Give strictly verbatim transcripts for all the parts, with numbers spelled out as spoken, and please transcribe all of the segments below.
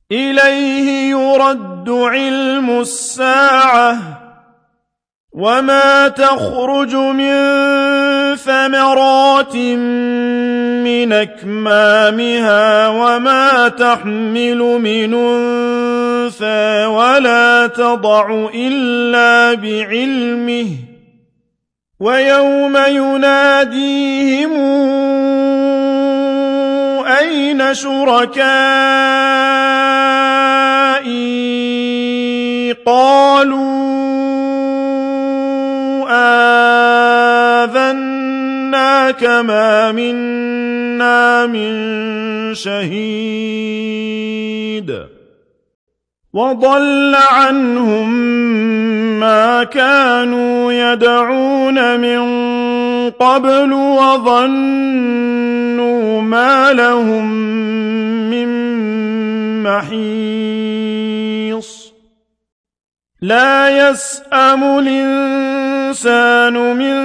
إليه يرد علم الساعة وما تخرج من ثمرات من أكمامها وما تحمل من أنثى ولا تضع إلا بعلمه ويوم يناديهم أين شركائي قالوا آذناك ما منا من شهيد وضل عنهم ما كانوا يدعون من قبل وظنوا ما لهم من محيص لا يسأم الإنسان من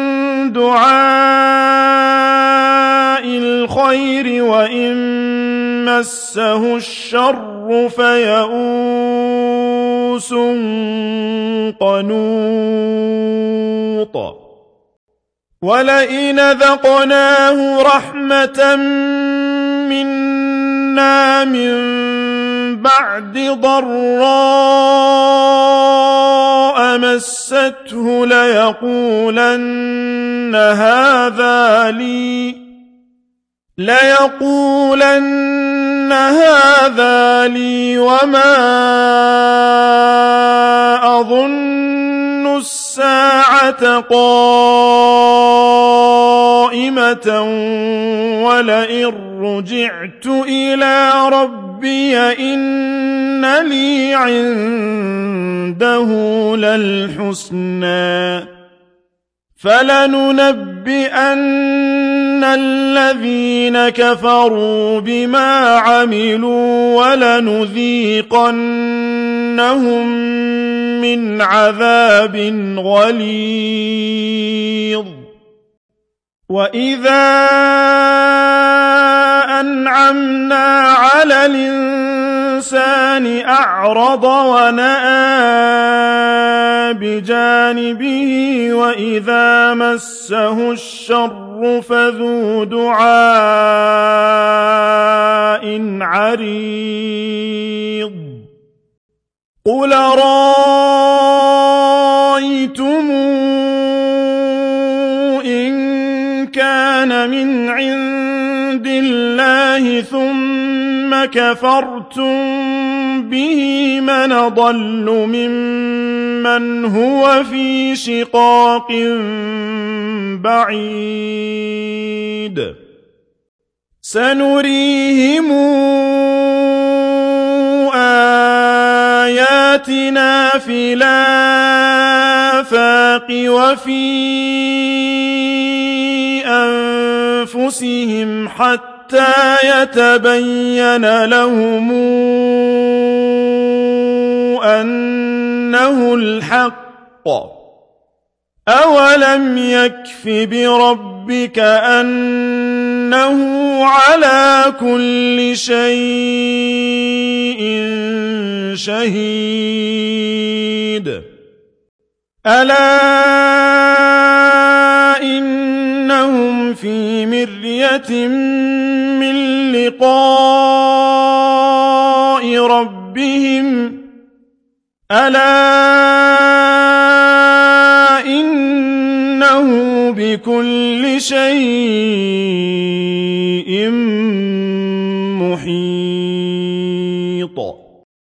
دعاء الخير وإن مسه الشر فيئوس قنوط ولئن ذقناه رحمة منا من بعد ضراء مسته ليقولن هذا لي ليقولن هذا لي وما أظن الساعة قائمة ولئن رجعت إلى ربي إن لي عنده للحسنى فلننبئن الذين كفروا بما عملوا ولنذيقنهم من عذاب غليظ وإذا أنعمنا على الإنسان أعرض ونأى بجانبه وإذا مسه الشر فذو دعاء عريض قل رأيتم إن كان من عند الله ثم كفرتم به من ضل ممن هو في شقاق بعيد سنريهم آياتنا في الآفاق وفي أنفسهم حتى يتبين لهم أنه الحق أولم يكف بربك أنه على كل شيء شهيد ألا إنهم في مرية من لقاء ربهم ألا إنه بكل شيء محيط